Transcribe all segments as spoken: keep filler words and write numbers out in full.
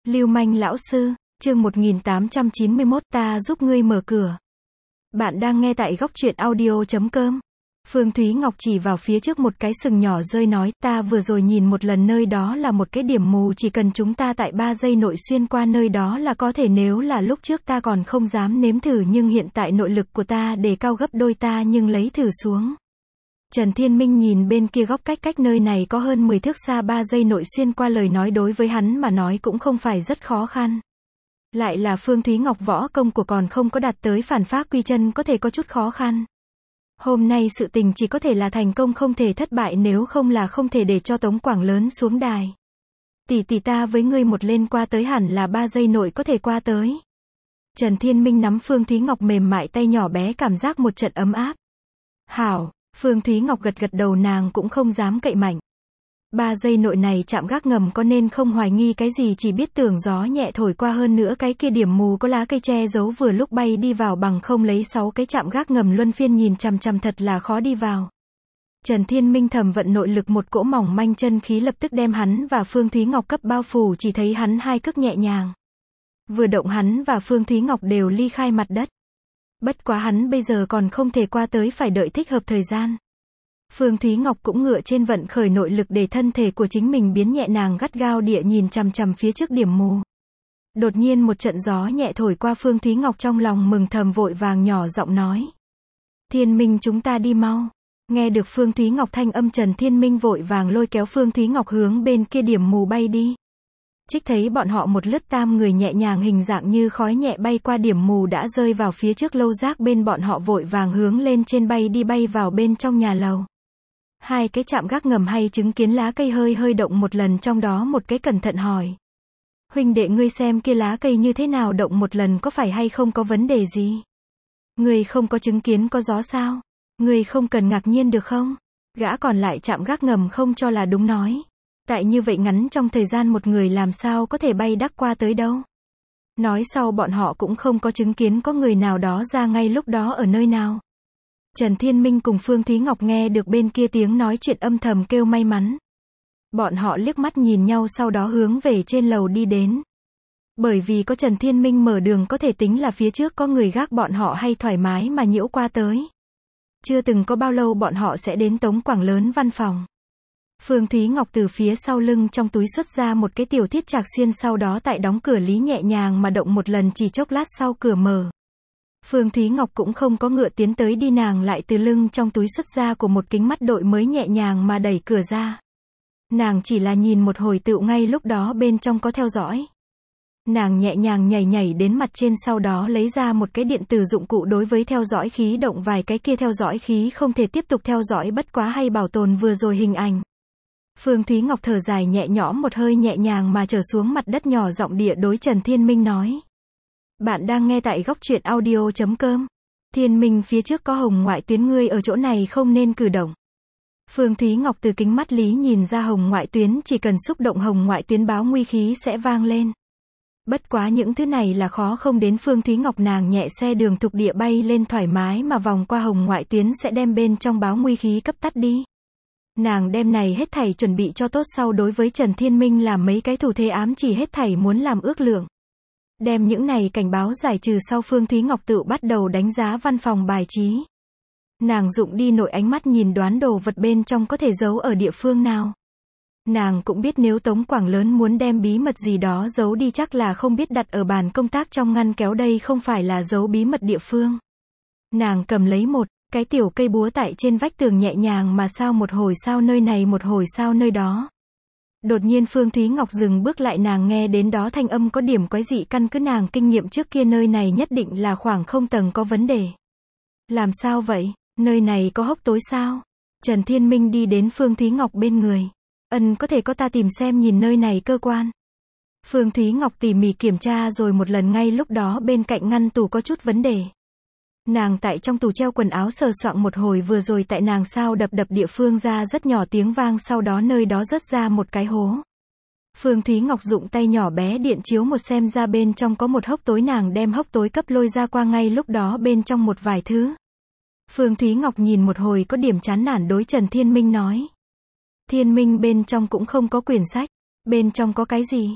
Lưu manh lão sư, chương một nghìn tám trăm chín mươi mốt, ta giúp ngươi mở cửa. Bạn đang nghe tại góc truyện audio chấm com. Phương Thúy Ngọc chỉ vào phía trước một cái sừng nhỏ rơi nói, ta vừa rồi nhìn một lần nơi đó là một cái điểm mù, chỉ cần chúng ta tại ba giây nội xuyên qua nơi đó là có thể, nếu là lúc trước ta còn không dám nếm thử nhưng hiện tại nội lực của ta đề cao gấp đôi, ta nhưng lấy thử xuống. Trần Thiên Minh nhìn bên kia góc cách cách nơi này có hơn mười thước xa, ba giây nội xuyên qua lời nói đối với hắn mà nói cũng không phải rất khó khăn. Lại là Phương Thúy Ngọc võ công của còn không có đạt tới phản phác quy chân, có thể có chút khó khăn. Hôm nay sự tình chỉ có thể là thành công không thể thất bại, nếu không là không thể để cho Tống Quảng Lớn xuống đài. Tỷ tỷ ta với ngươi một lên qua tới hẳn là ba giây nội có thể qua tới. Trần Thiên Minh nắm Phương Thúy Ngọc mềm mại tay nhỏ bé, cảm giác một trận ấm áp. Hảo, Phương Thúy Ngọc gật gật đầu, nàng cũng không dám cậy mạnh. Ba giây nội này chạm gác ngầm có nên không hoài nghi cái gì, chỉ biết tưởng gió nhẹ thổi qua, hơn nữa cái kia điểm mù có lá cây che giấu, vừa lúc bay đi vào, bằng không lấy sáu cái chạm gác ngầm luân phiên nhìn chằm chằm thật là khó đi vào. Trần Thiên Minh thầm vận nội lực, một cỗ mỏng manh chân khí lập tức đem hắn và Phương Thúy Ngọc cấp bao phủ, chỉ thấy hắn hai cước nhẹ nhàng. Vừa động hắn và Phương Thúy Ngọc đều ly khai mặt đất. Bất quá hắn bây giờ còn không thể qua tới, phải đợi thích hợp thời gian. Phương Thúy Ngọc cũng ngựa trên vận khởi nội lực để thân thể của chính mình biến nhẹ, nàng gắt gao địa nhìn chằm chằm phía trước điểm mù. Đột nhiên một trận gió nhẹ thổi qua, Phương Thúy Ngọc trong lòng mừng thầm, vội vàng nhỏ giọng nói. Thiên Minh, chúng ta đi mau. Nghe được Phương Thúy Ngọc thanh âm, Trần Thiên Minh vội vàng lôi kéo Phương Thúy Ngọc hướng bên kia điểm mù bay đi. Trích thấy bọn họ một lướt tam người nhẹ nhàng hình dạng như khói nhẹ bay qua điểm mù, đã rơi vào phía trước lâu giác bên bọn họ, vội vàng hướng lên trên bay đi, bay vào bên trong nhà lầu. Hai cái chạm gác ngầm hay chứng kiến lá cây hơi hơi động một lần, trong đó một cái cẩn thận hỏi. Huynh đệ, ngươi xem kia lá cây như thế nào, động một lần có phải hay không có vấn đề gì? Ngươi không có chứng kiến có gió sao? Ngươi không cần ngạc nhiên được không? Gã còn lại chạm gác ngầm không cho là đúng nói. Tại như vậy ngắn trong thời gian một người làm sao có thể bay đắc qua tới đâu. Nói sau bọn họ cũng không có chứng kiến có người nào đó ra ngay lúc đó ở nơi nào. Trần Thiên Minh cùng Phương Thúy Ngọc nghe được bên kia tiếng nói chuyện âm thầm kêu may mắn. Bọn họ liếc mắt nhìn nhau, sau đó hướng về trên lầu đi đến. Bởi vì có Trần Thiên Minh mở đường, có thể tính là phía trước có người gác, bọn họ hay thoải mái mà nhiễu qua tới. Chưa từng có bao lâu bọn họ sẽ đến Tống Quảng Lớn văn phòng. Phương Thúy Ngọc từ phía sau lưng trong túi xuất ra một cái tiểu thiết trạc xiên, sau đó tại đóng cửa lý nhẹ nhàng mà động một lần, chỉ chốc lát sau cửa mở. Phương Thúy Ngọc cũng không có ngựa tiến tới đi, nàng lại từ lưng trong túi xuất ra của một kính mắt đội mới nhẹ nhàng mà đẩy cửa ra. Nàng chỉ là nhìn một hồi tựu ngay lúc đó bên trong có theo dõi. Nàng nhẹ nhàng nhảy nhảy đến mặt trên, sau đó lấy ra một cái điện tử dụng cụ, đối với theo dõi khí động vài cái, kia theo dõi khí không thể tiếp tục theo dõi, bất quá hay bảo tồn vừa rồi hình ảnh. Phương Thúy Ngọc thở dài nhẹ nhõm một hơi, nhẹ nhàng mà trở xuống mặt đất, nhỏ giọng địa đối Trần Thiên Minh nói. Bạn đang nghe tại góc truyện audio chấm com. Thiên Minh, phía trước có hồng ngoại tuyến, ngươi ở chỗ này không nên cử động. Phương Thúy Ngọc từ kính mắt lý nhìn ra hồng ngoại tuyến, chỉ cần xúc động hồng ngoại tuyến báo nguy khí sẽ vang lên. Bất quá những thứ này là khó không đến Phương Thúy Ngọc, nàng nhẹ xe đường thục địa bay lên, thoải mái mà vòng qua hồng ngoại tuyến, sẽ đem bên trong báo nguy khí cấp tắt đi. Nàng đem này hết thảy chuẩn bị cho tốt, sau đối với Trần Thiên Minh làm mấy cái thủ thế ám chỉ, hết thảy muốn làm ước lượng. Đem những này cảnh báo giải trừ sau, Phương Thúy Ngọc tự bắt đầu đánh giá văn phòng bài trí. Nàng dụng đi nội ánh mắt nhìn đoán đồ vật bên trong có thể giấu ở địa phương nào. Nàng cũng biết nếu Tống Quảng Lớn muốn đem bí mật gì đó giấu đi, chắc là không biết đặt ở bàn công tác trong ngăn kéo, đây không phải là giấu bí mật địa phương. Nàng cầm lấy một cái tiểu cây búa tại trên vách tường, nhẹ nhàng mà sao một hồi sao nơi này, một hồi sao nơi đó. Đột nhiên Phương Thúy Ngọc dừng bước lại, nàng nghe đến đó thanh âm có điểm quái dị, căn cứ nàng kinh nghiệm trước kia, nơi này nhất định là khoảng không tầng có vấn đề. Làm sao vậy? Nơi này có hốc tối sao? Trần Thiên Minh đi đến Phương Thúy Ngọc bên người. Ân, có thể có ta tìm xem nhìn nơi này cơ quan. Phương Thúy Ngọc tỉ mỉ kiểm tra rồi một lần, ngay lúc đó bên cạnh ngăn tủ có chút vấn đề. Nàng tại trong tủ treo quần áo sờ soạng một hồi, vừa rồi tại nàng sao đập đập địa phương ra rất nhỏ tiếng vang, sau đó nơi đó rớt ra một cái hố. Phương Thúy Ngọc dụng tay nhỏ bé điện chiếu một xem ra bên trong có một hốc tối, nàng đem hốc tối cấp lôi ra qua, ngay lúc đó bên trong một vài thứ. Phương Thúy Ngọc nhìn một hồi có điểm chán nản, đối Trần Thiên Minh nói. Thiên Minh, bên trong cũng không có quyển sách. Bên trong có cái gì?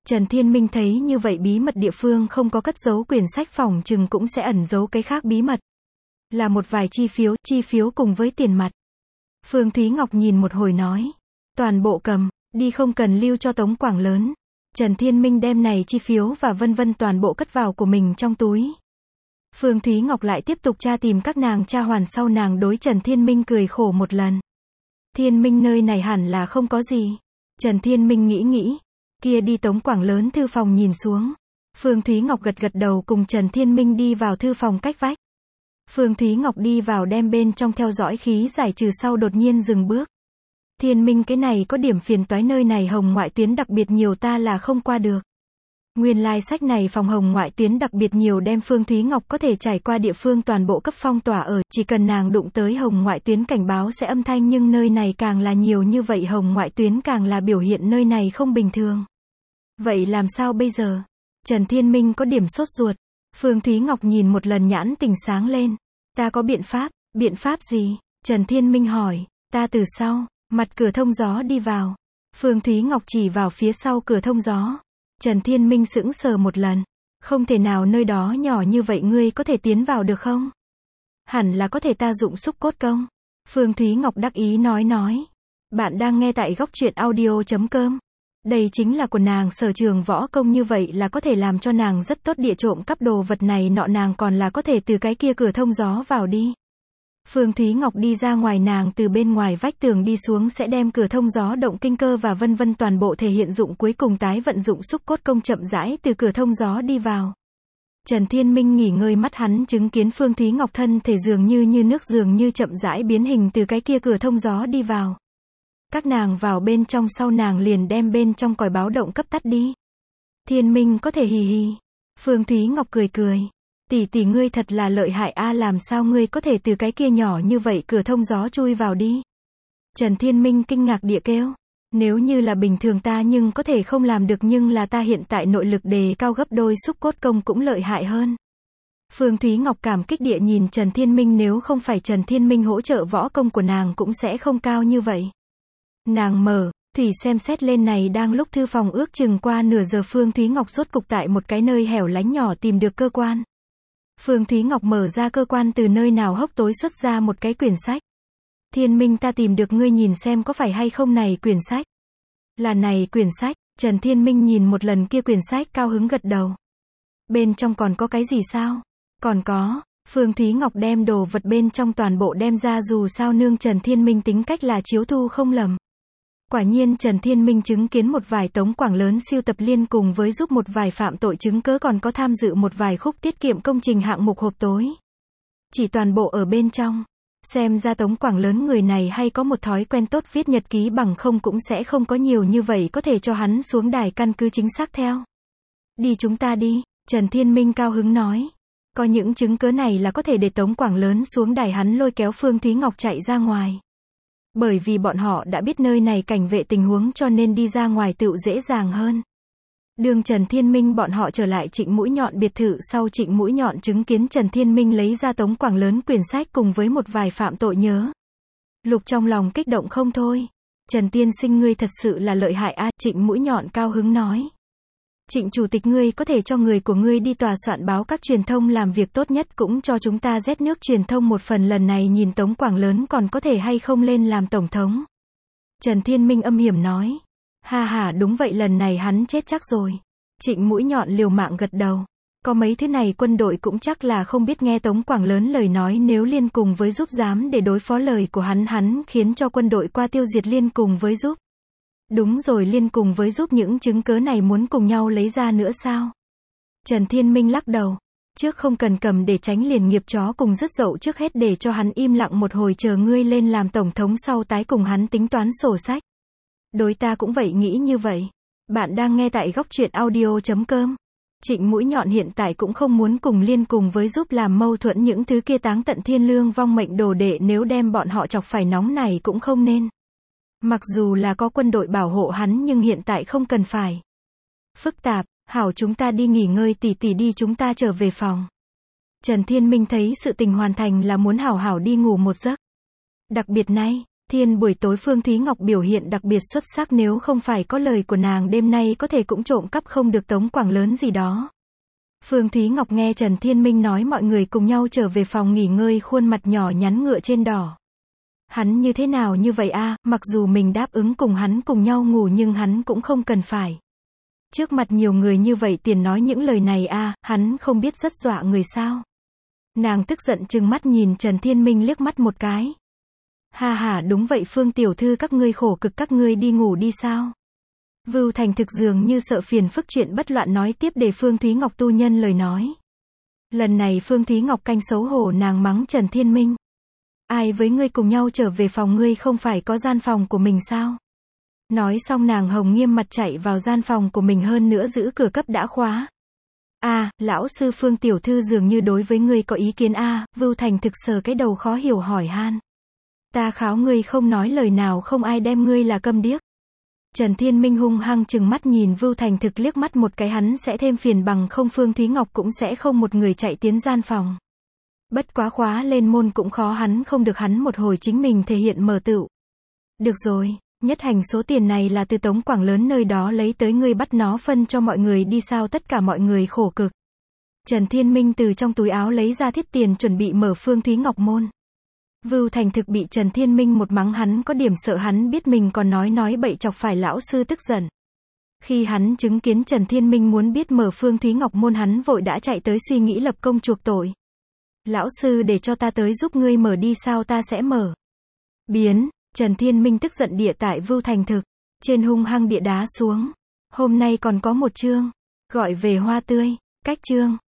Trần Thiên Minh thấy như vậy bí mật địa phương không có cất giấu quyển sách, phòng chừng cũng sẽ ẩn giấu cái khác bí mật. Là một vài chi phiếu, chi phiếu cùng với tiền mặt. Phương Thúy Ngọc nhìn một hồi nói. Toàn bộ cầm, đi không cần lưu cho Tống Quảng Lớn. Trần Thiên Minh đem này chi phiếu và vân vân toàn bộ cất vào của mình trong túi. Phương Thúy Ngọc lại tiếp tục tra tìm các nàng tra hoàn sau, nàng đối Trần Thiên Minh cười khổ một lần. Thiên Minh nơi này hẳn là không có gì. Trần Thiên Minh nghĩ nghĩ. Kia đi Tống Quảng Lớn thư phòng nhìn xuống. Phương Thúy Ngọc gật gật đầu cùng Trần Thiên Minh đi vào thư phòng cách vách. Phương Thúy Ngọc đi vào đem bên trong theo dõi khí giải trừ sau đột nhiên dừng bước. Thiên Minh, cái này có điểm phiền toái, nơi này hồng ngoại tuyến đặc biệt nhiều, ta là không qua được. Nguyên lai like sách này phòng hồng ngoại tuyến đặc biệt nhiều, đem Phương Thúy Ngọc có thể trải qua địa phương toàn bộ cấp phong tỏa ở, chỉ cần nàng đụng tới hồng ngoại tuyến cảnh báo sẽ âm thanh, nhưng nơi này càng là nhiều như vậy hồng ngoại tuyến càng là biểu hiện nơi này không bình thường. Vậy làm sao bây giờ? Trần Thiên Minh có điểm sốt ruột. Phương Thúy Ngọc nhìn một lần nhãn tình sáng lên. Ta có biện pháp. Biện pháp gì? Trần Thiên Minh hỏi. Ta từ sau, mặt cửa thông gió đi vào. Phương Thúy Ngọc chỉ vào phía sau cửa thông gió. Trần Thiên Minh sững sờ một lần. Không thể nào, nơi đó nhỏ như vậy ngươi có thể tiến vào được không? Hẳn là có thể, ta dụng xúc cốt công. Phương Thúy Ngọc đắc ý nói nói. Bạn đang nghe tại góc truyện audio chấm com. Đây chính là của nàng sở trường võ công, như vậy là có thể làm cho nàng rất tốt địa trộm cắp đồ vật này nọ, nàng còn là có thể từ cái kia cửa thông gió vào đi. Phương Thúy Ngọc đi ra ngoài, nàng từ bên ngoài vách tường đi xuống sẽ đem cửa thông gió, động kinh cơ và vân vân toàn bộ thể hiện dụng, cuối cùng tái vận dụng xúc cốt công chậm rãi từ cửa thông gió đi vào. Trần Thiên Minh nghỉ ngơi, mắt hắn chứng kiến Phương Thúy Ngọc thân thể dường như như nước, dường như chậm rãi biến hình từ cái kia cửa thông gió đi vào. Các nàng vào bên trong sau, nàng liền đem bên trong còi báo động cấp tắt đi. Thiên Minh có thể hì hì. Phương Thúy Ngọc cười cười. Tỷ tỷ ngươi thật là lợi hại a, làm sao ngươi có thể từ cái kia nhỏ như vậy cửa thông gió chui vào đi? Trần Thiên Minh kinh ngạc địa kêu. Nếu như là bình thường ta nhưng có thể không làm được, nhưng là ta hiện tại nội lực đề cao gấp đôi, xúc cốt công cũng lợi hại hơn. Phương Thúy Ngọc cảm kích địa nhìn Trần Thiên Minh, nếu không phải Trần Thiên Minh hỗ trợ, võ công của nàng cũng sẽ không cao như vậy. Nàng mở, thủy xem xét lên, này đang lúc thư phòng ước chừng qua nửa giờ, Phương Thúy Ngọc rốt cục tại một cái nơi hẻo lánh nhỏ tìm được cơ quan. Phương Thúy Ngọc mở ra cơ quan, từ nơi nào hốc tối xuất ra một cái quyển sách. Thiên Minh, ta tìm được, ngươi nhìn xem có phải hay không này quyển sách. Là này quyển sách. Trần Thiên Minh nhìn một lần kia quyển sách, cao hứng gật đầu. Bên trong còn có cái gì sao? Còn có. Phương Thúy Ngọc đem đồ vật bên trong toàn bộ đem ra, dù sao nương Trần Thiên Minh tính cách là chiếu thu không lầm. Quả nhiên Trần Thiên Minh chứng kiến một vài Tống Quảng Lớn siêu tập liên cùng với giúp một vài phạm tội chứng cớ, còn có tham dự một vài khúc tiết kiệm công trình hạng mục hộp tối. Chỉ toàn bộ ở bên trong. Xem ra Tống Quảng Lớn người này hay có một thói quen tốt viết nhật ký, bằng không cũng sẽ không có nhiều như vậy có thể cho hắn xuống đài căn cứ chính xác theo. Đi, chúng ta đi. Trần Thiên Minh cao hứng nói. Có những chứng cớ này là có thể để Tống Quảng Lớn xuống đài, hắn lôi kéo Phương Thúy Ngọc chạy ra ngoài. Bởi vì bọn họ đã biết nơi này cảnh vệ tình huống, cho nên đi ra ngoài tựu dễ dàng hơn. Đường Trần Thiên Minh bọn họ trở lại Trịnh Mũi Nhọn biệt thự sau, Trịnh Mũi Nhọn chứng kiến Trần Thiên Minh lấy ra Tống Quảng Lớn quyển sách cùng với một vài phạm tội nhớ. Lục trong lòng kích động không thôi. Trần tiên sinh ngươi thật sự là lợi hại a, Trịnh Mũi Nhọn cao hứng nói. Trịnh chủ tịch, ngươi có thể cho người của ngươi đi tòa soạn báo các truyền thông làm việc, tốt nhất cũng cho chúng ta rét nước truyền thông một phần, lần này nhìn Tống Quảng Lớn còn có thể hay không lên làm tổng thống. Trần Thiên Minh âm hiểm nói. Ha ha, đúng vậy, lần này hắn chết chắc rồi. Trịnh Mũi Nhọn liều mạng gật đầu. Có mấy thứ này quân đội cũng chắc là không biết nghe Tống Quảng Lớn lời nói, nếu liên cùng với giúp dám để đối phó lời của hắn, hắn khiến cho quân đội qua tiêu diệt liên cùng với giúp. Đúng rồi, liên cùng với giúp, những chứng cớ này muốn cùng nhau lấy ra nữa sao? Trần Thiên Minh lắc đầu. Trước không cần cầm để tránh liền nghiệp chó cùng rất dậu, trước hết để cho hắn im lặng một hồi, chờ ngươi lên làm tổng thống sau tái cùng hắn tính toán sổ sách. Đối ta cũng vậy nghĩ như vậy. Bạn đang nghe tại góc truyện audio chấm com. Trịnh Mũi Nhọn hiện tại cũng không muốn cùng liên cùng với giúp làm mâu thuẫn, những thứ kia táng tận thiên lương vong mệnh đồ đệ, nếu đem bọn họ chọc phải nóng này cũng không nên. Mặc dù là có quân đội bảo hộ hắn, nhưng hiện tại không cần phải phức tạp. Hảo, chúng ta đi nghỉ ngơi, tỷ tỷ đi, chúng ta trở về phòng. Trần Thiên Minh thấy sự tình hoàn thành là muốn hảo hảo đi ngủ một giấc. Đặc biệt nay, Thiên buổi tối Phương Thúy Ngọc biểu hiện đặc biệt xuất sắc, nếu không phải có lời của nàng đêm nay có thể cũng trộm cắp không được tống quảng lớn gì đó. Phương Thúy Ngọc nghe Trần Thiên Minh nói mọi người cùng nhau trở về phòng nghỉ ngơi, khuôn mặt nhỏ nhắn ngựa trên đỏ. Hắn như thế nào như vậy a, mặc dù mình đáp ứng cùng hắn cùng nhau ngủ nhưng hắn cũng không cần phải. Trước mặt nhiều người như vậy tiền nói những lời này a, hắn không biết rất dọa người sao. Nàng tức giận trừng mắt nhìn Trần Thiên Minh liếc mắt một cái. Ha ha, đúng vậy Phương tiểu thư, các ngươi khổ cực, các ngươi đi ngủ đi sao? Vưu Thành thực dường như sợ phiền phức chuyện bất loạn nói tiếp để Phương Thúy Ngọc tu nhân lời nói. Lần này Phương Thúy Ngọc canh xấu hổ, nàng mắng Trần Thiên Minh. Ai với ngươi cùng nhau trở về phòng, ngươi không phải có gian phòng của mình sao? Nói xong nàng hồng nghiêm mặt chạy vào gian phòng của mình, hơn nữa giữ cửa cấp đã khóa. A, à, lão sư Phương tiểu thư dường như đối với ngươi có ý kiến a, à, Vưu Thành thực sờ cái đầu khó hiểu hỏi han. Ta kháo ngươi không nói lời nào, không ai đem ngươi là câm điếc. Trần Thiên Minh hung hăng chừng mắt nhìn Vưu Thành thực liếc mắt một cái, hắn sẽ thêm phiền, bằng không Phương Thúy Ngọc cũng sẽ không một người chạy tiến gian phòng. Bất quá khóa lên môn cũng khó, hắn không được, hắn một hồi chính mình thể hiện mở tựu. Được rồi, nhất hành số tiền này là từ Tống Quảng lớn nơi đó lấy tới, ngươi bắt nó phân cho mọi người đi sao, tất cả mọi người khổ cực. Trần Thiên Minh từ trong túi áo lấy ra thiết tiền chuẩn bị mở Phương Thúy Ngọc môn. Vưu Thành thực bị Trần Thiên Minh một mắng hắn có điểm sợ, hắn biết mình còn nói nói bậy chọc phải lão sư tức giận. Khi hắn chứng kiến Trần Thiên Minh muốn biết mở Phương Thúy Ngọc môn, hắn vội đã chạy tới suy nghĩ lập công chuộc tội. Lão sư để cho ta tới giúp ngươi mở đi sao, ta sẽ mở. Biến, Trần Thiên Minh tức giận địa tại Vưu Thành thực, trên hung hăng địa đá xuống. Hôm nay còn có một chương, gọi về hoa tươi, cách chương.